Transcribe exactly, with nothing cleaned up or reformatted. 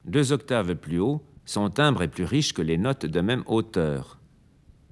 deux octaves plus haut, son timbre est plus riche que les notes de même hauteur.